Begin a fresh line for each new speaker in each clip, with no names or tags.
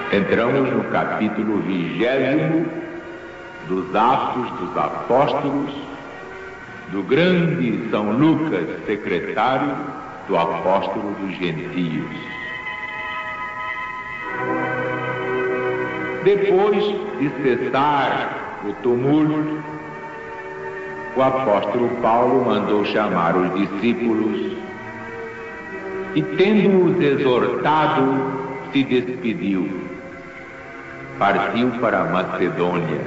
Entramos no capítulo 20 dos Atos dos Apóstolos, do grande São Lucas, secretário do apóstolo dos gentios. Depois de cessar o tumulto, o apóstolo Paulo mandou chamar os discípulos e, tendo-os exortado, se despediu. Partiu para a Macedônia.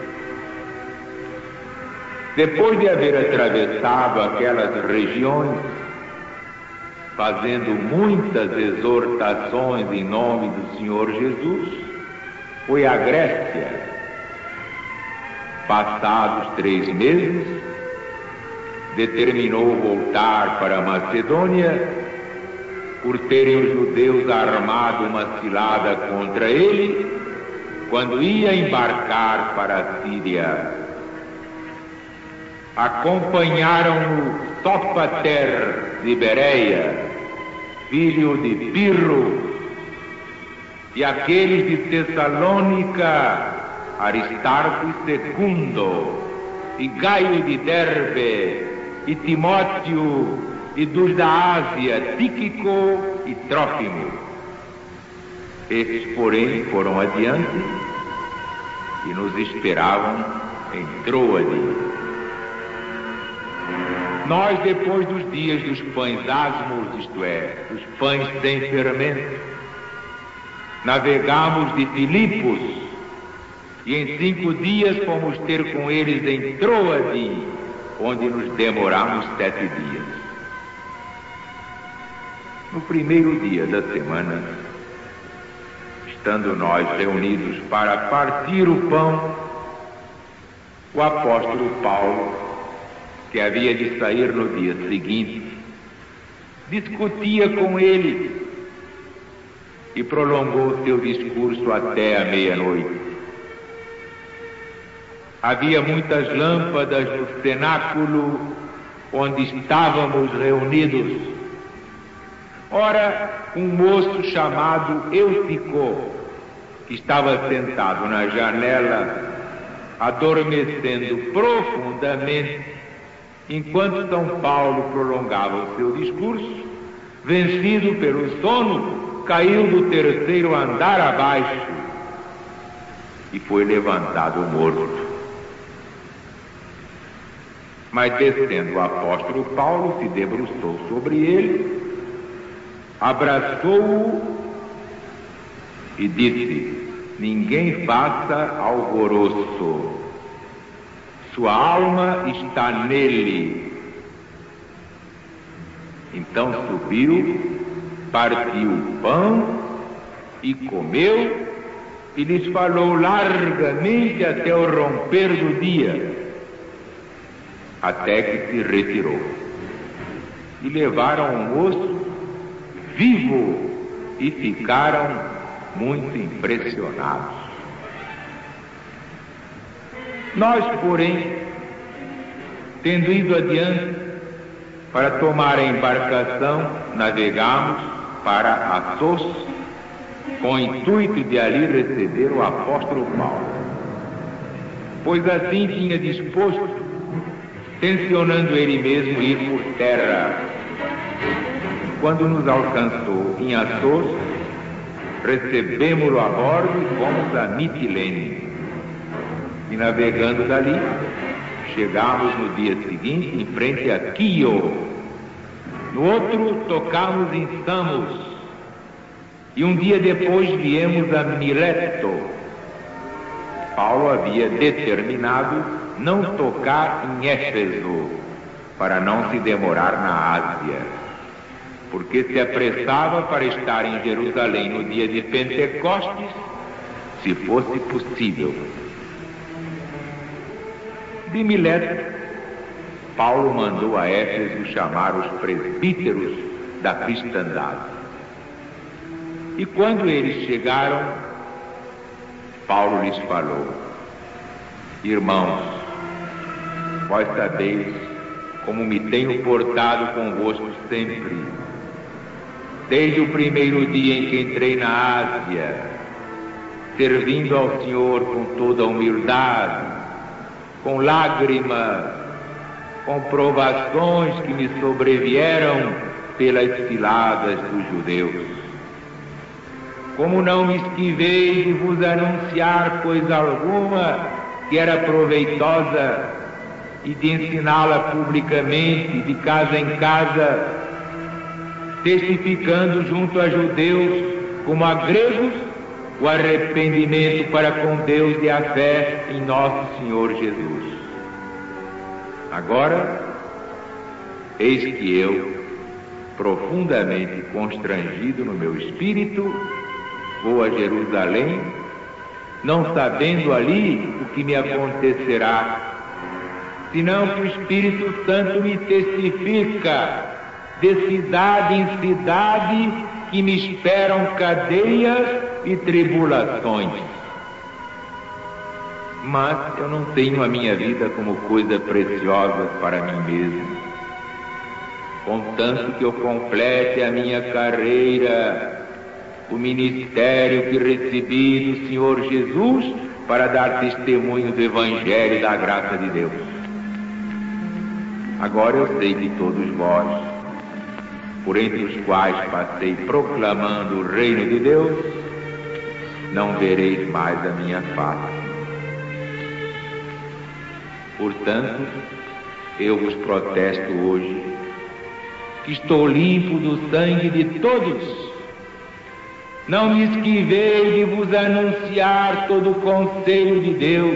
Depois de haver atravessado aquelas regiões, fazendo muitas exortações em nome do Senhor Jesus, foi à Grécia. Passados 3 meses, determinou voltar para a Macedônia, por terem os judeus armado uma cilada contra ele, quando ia embarcar para a Síria. Acompanharam-no Sópater de Bereia, filho de Pirro, e aqueles de Tessalônica, Aristarco II, e Gaio de Derbe, e Timóteo, e dos da Ásia, Tíquico e Trófimo. Estes, porém, foram adiante e nos esperavam em Troade. Nós, depois dos dias dos pães asmos, isto é, dos pães sem fermento, navegamos de Filipos e em 5 dias fomos ter com eles em Troade, onde nos demoramos 7 dias. No primeiro dia da semana, estando nós reunidos para partir o pão, o apóstolo Paulo, que havia de sair no dia seguinte, discutia com ele e prolongou seu discurso até a meia-noite. Havia muitas lâmpadas no cenáculo onde estávamos reunidos. Ora, um moço chamado Eutico, que estava sentado na janela, adormecendo profundamente, enquanto São Paulo prolongava o seu discurso, vencido pelo sono, caiu do 3º andar abaixo e foi levantado morto. Mas descendo o apóstolo Paulo, se debruçou sobre ele, abraçou-o e disse: ninguém faça alvoroço, sua alma está nele. Então subiu, partiu o pão e comeu, e lhes falou largamente até o romper do dia, até que se retirou. E levaram o moço vivo e ficaram muito impressionados. Nós, porém, tendo ido adiante para tomar a embarcação, navegamos para Assos, com o intuito de ali receber o apóstolo Paulo, pois assim tinha disposto, tencionando ele mesmo ir por terra. Quando nos alcançou em Assos, recebemos-lo a bordo e fomos a Mitilene. E navegando dali, chegamos no dia seguinte em frente a Quio. No outro, tocamos em Samos. E um dia depois viemos a Mileto. Paulo havia determinado não tocar em Éfeso, para não se demorar na Ásia, porque se apressava para estar em Jerusalém no dia de Pentecostes, se fosse possível. De Mileto, Paulo mandou a Éfeso chamar os presbíteros da cristandade. E quando eles chegaram, Paulo lhes falou: irmãos, vós sabeis como me tenho portado convosco sempre, desde o primeiro dia em que entrei na Ásia, servindo ao Senhor com toda a humildade, com lágrimas, com provações que me sobrevieram pelas ciladas dos judeus. Como não me esquivei de vos anunciar coisa alguma que era proveitosa e de ensiná-la publicamente, de casa em casa, testificando junto a judeus como a gregos o arrependimento para com Deus e a fé em nosso Senhor Jesus. Agora, eis que eu, profundamente constrangido no meu espírito, vou a Jerusalém, não sabendo ali o que me acontecerá, senão que o Espírito Santo me testifica de cidade em cidade que me esperam cadeias e tribulações. Mas eu não tenho a minha vida como coisa preciosa para mim mesmo, contanto que eu complete a minha carreira, o ministério que recebi do Senhor Jesus para dar testemunho do Evangelho e da graça de Deus. Agora eu sei que todos vós, por entre os quais passei proclamando o reino de Deus, não vereis mais a minha face. Portanto, eu vos protesto hoje que estou limpo do sangue de todos. Não me esquivei de vos anunciar todo o conselho de Deus.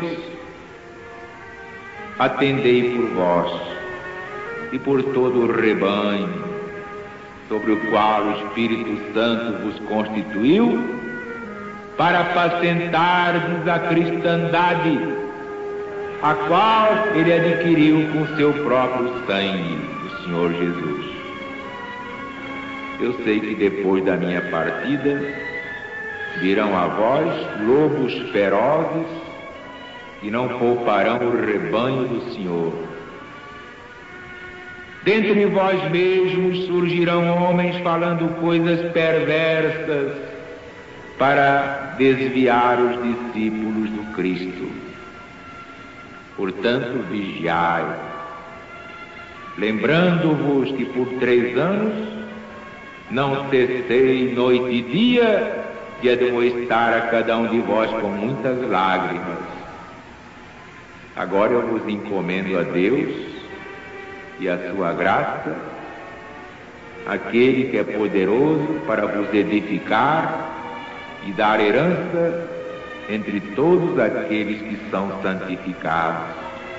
Atendei por vós e por todo o rebanho, sobre o qual o Espírito Santo vos constituiu, para apacentardes a cristandade, a qual ele adquiriu com seu próprio sangue, o Senhor Jesus. Eu sei que depois da minha partida virão a vós lobos ferozes que não pouparão o rebanho do Senhor. Dentre vós mesmos surgirão homens falando coisas perversas para desviar os discípulos do Cristo. Portanto, vigiai, lembrando-vos que por 3 anos não cessei noite e dia de admoestar a cada um de vós com muitas lágrimas. Agora eu vos encomendo a Deus e a sua graça, aquele que é poderoso para vos edificar e dar herança entre todos aqueles que são santificados.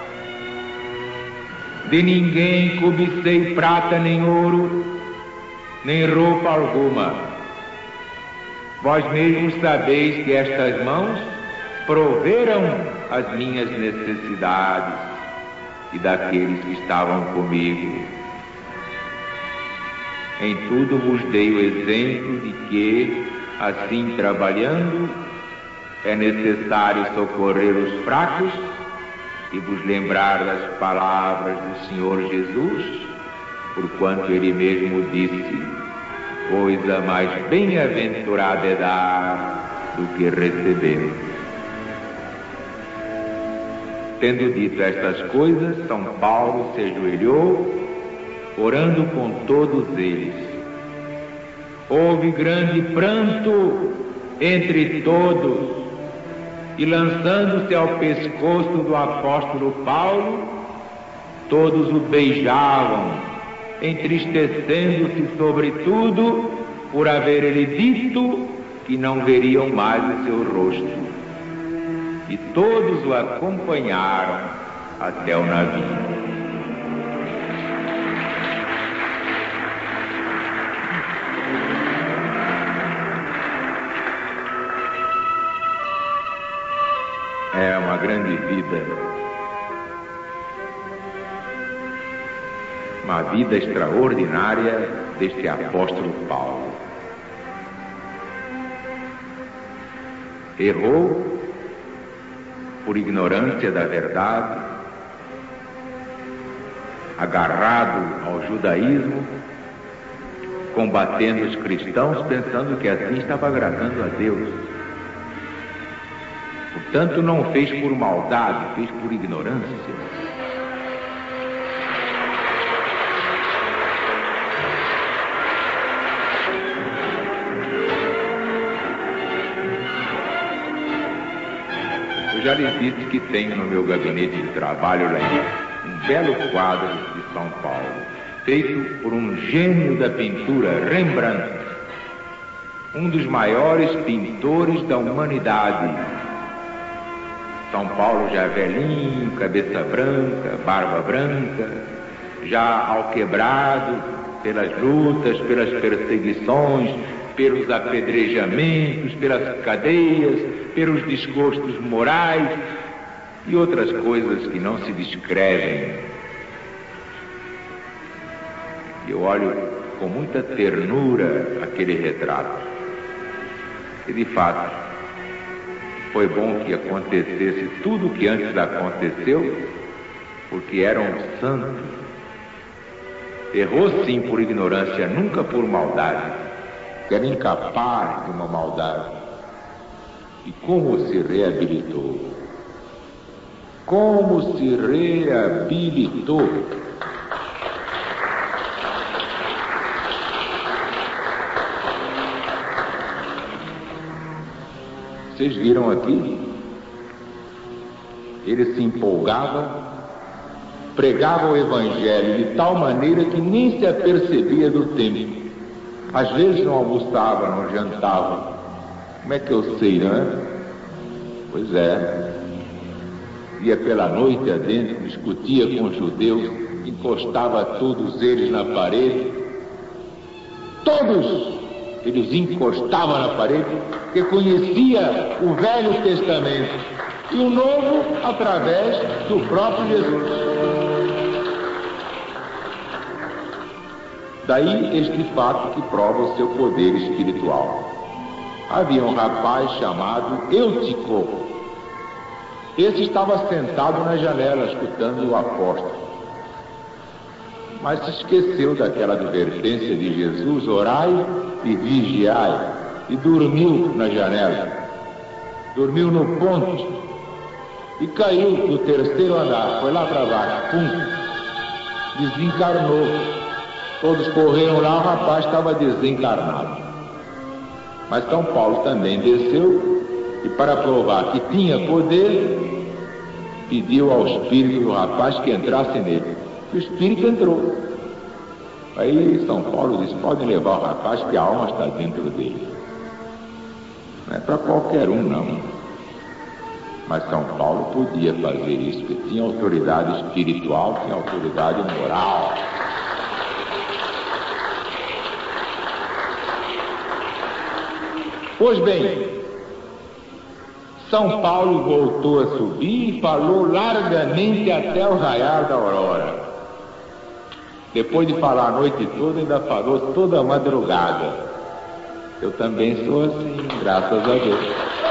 De ninguém cobicei prata nem ouro, nem roupa alguma. Vós mesmos sabeis que estas mãos proveram as minhas necessidades e daqueles que estavam comigo. Em tudo vos dei o exemplo de que, assim trabalhando, é necessário socorrer os fracos e vos lembrar das palavras do Senhor Jesus, porquanto ele mesmo disse: coisa mais bem-aventurada é dar do que receber. Tendo dito estas coisas, São Paulo se ajoelhou, orando com todos eles. Houve grande pranto entre todos, e lançando-se ao pescoço do apóstolo Paulo, todos o beijavam, entristecendo-se sobretudo por haver ele dito que não veriam mais o seu rosto. E todos o acompanharam até o navio. É uma grande vida, uma vida extraordinária deste apóstolo Paulo. Errou por ignorância da verdade, agarrado ao judaísmo, combatendo os cristãos, pensando que assim estava agradando a Deus. Tanto não fez por maldade, fez por ignorância. Eu já lhes disse que tenho no meu gabinete de trabalho lá um belo quadro de São Paulo, feito por um gênio da pintura, Rembrandt, um dos maiores pintores da humanidade. São Paulo já velhinho, cabeça branca, barba branca, já alquebrado pelas lutas, pelas perseguições, pelos apedrejamentos, pelas cadeias, pelos desgostos morais e outras coisas que não se descrevem. Eu olho com muita ternura aquele retrato. E de fato, foi bom que acontecesse tudo o que antes aconteceu, porque era um santo. Errou sim por ignorância, nunca por maldade. Era incapaz de uma maldade. E como se reabilitou? Como se reabilitou? Vocês viram aqui? Ele se empolgava, pregava o Evangelho de tal maneira que nem se apercebia do tempo. Às vezes não almoçava, não jantava. Como é que eu sei, não é? Pois é. Ia pela noite adentro, discutia com os judeus, encostava todos eles na parede. Todos eles encostavam na parede, porque conhecia o Velho Testamento e o Novo através do próprio Jesus. Daí este fato que prova o seu poder espiritual. Havia um rapaz chamado Eutico. Esse estava sentado na janela, escutando o apóstolo. Mas se esqueceu daquela advertência de Jesus, orai e vigiai, e dormiu na janela. Dormiu no ponto e caiu do terceiro andar, foi lá para baixo, pum, desencarnou. Todos correram lá, o rapaz estava desencarnado. Mas São Paulo também desceu e, para provar que tinha poder, pediu ao espírito do rapaz que entrasse nele. E o espírito entrou. Aí São Paulo disse: podem levar o rapaz, que a alma está dentro dele. Não é para qualquer um, não. Mas São Paulo podia fazer isso, porque tinha autoridade espiritual, tinha autoridade moral. Pois bem, São Paulo voltou a subir e falou largamente até o raiar da aurora. Depois de falar a noite toda, ainda falou toda a madrugada. Eu também sou assim, graças a Deus.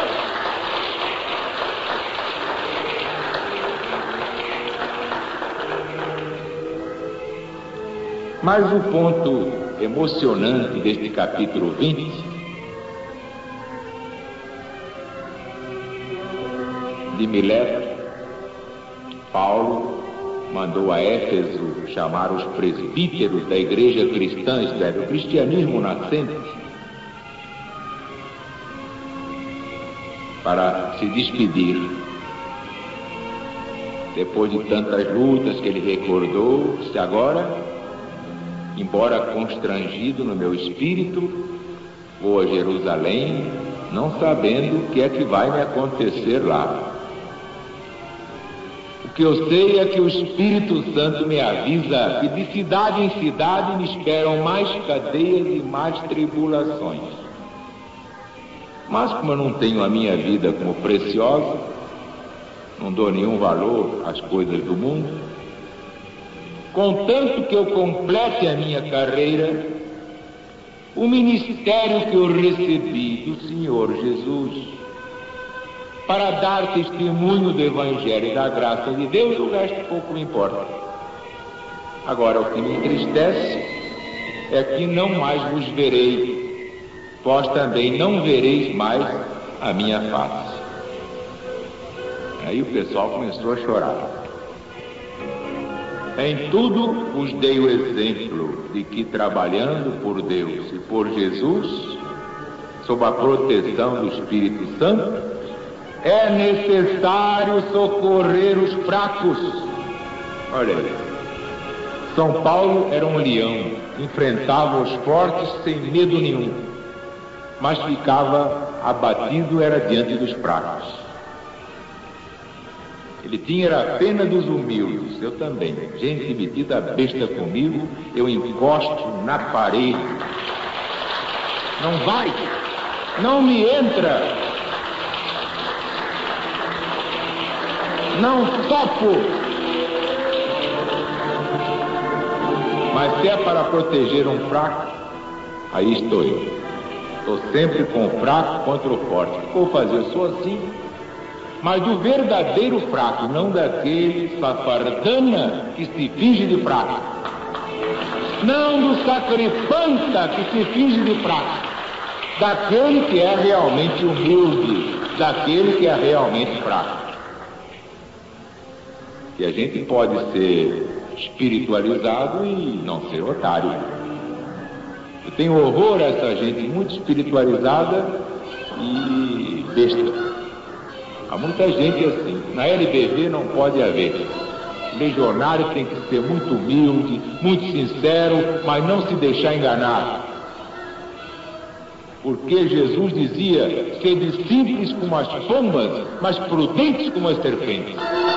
Mas o ponto emocionante deste capítulo 20 de Mileto, Paulo mandou a Éfeso chamar os presbíteros da igreja cristã, isto é, do cristianismo nascente, para se despedir. Depois de tantas lutas que ele recordou, disse: agora, embora constrangido no meu espírito, vou a Jerusalém, não sabendo o que é que vai me acontecer lá. O que eu sei é que o Espírito Santo me avisa que de cidade em cidade me esperam mais cadeias e mais tribulações. Mas como eu não tenho a minha vida como preciosa, não dou nenhum valor às coisas do mundo, contanto que eu complete a minha carreira, o ministério que eu recebi do Senhor Jesus, para dar testemunho do Evangelho e da graça de Deus, o resto pouco me importa. Agora, o que me entristece é que não mais vos verei, vós também não vereis mais a minha face. Aí o pessoal começou a chorar. Em tudo vos dei o exemplo de que, trabalhando por Deus e por Jesus, sob a proteção do Espírito Santo, é necessário socorrer os fracos. Olha aí, São Paulo era um leão, enfrentava os fortes sem medo nenhum, mas ficava abatido era diante dos fracos. Ele tinha a pena dos humildes, eu também. Gente metida besta comigo, eu encosto na parede. Não vai, não me entra, não topo. Mas se é para proteger um fraco, aí estou eu. Estou sempre com o fraco contra o forte. Vou fazer, eu sou assim. Mas do verdadeiro fraco, não daquele safardana que se finge de fraco. Não do sacripanta que se finge de fraco. Daquele que é realmente humilde, daquele que é realmente fraco. E a gente pode ser espiritualizado e não ser otário. Eu tenho horror a essa gente muito espiritualizada e besta. Há muita gente assim. Na LBV não pode haver. O legionário tem que ser muito humilde, muito sincero, mas não se deixar enganar. Porque Jesus dizia: sede simples como as pombas, mas prudentes como as serpentes.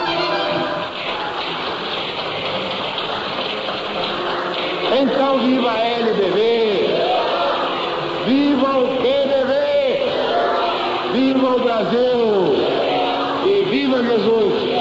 Então viva a LBV! Viva o PDV! Viva o Brasil! E viva Jesus!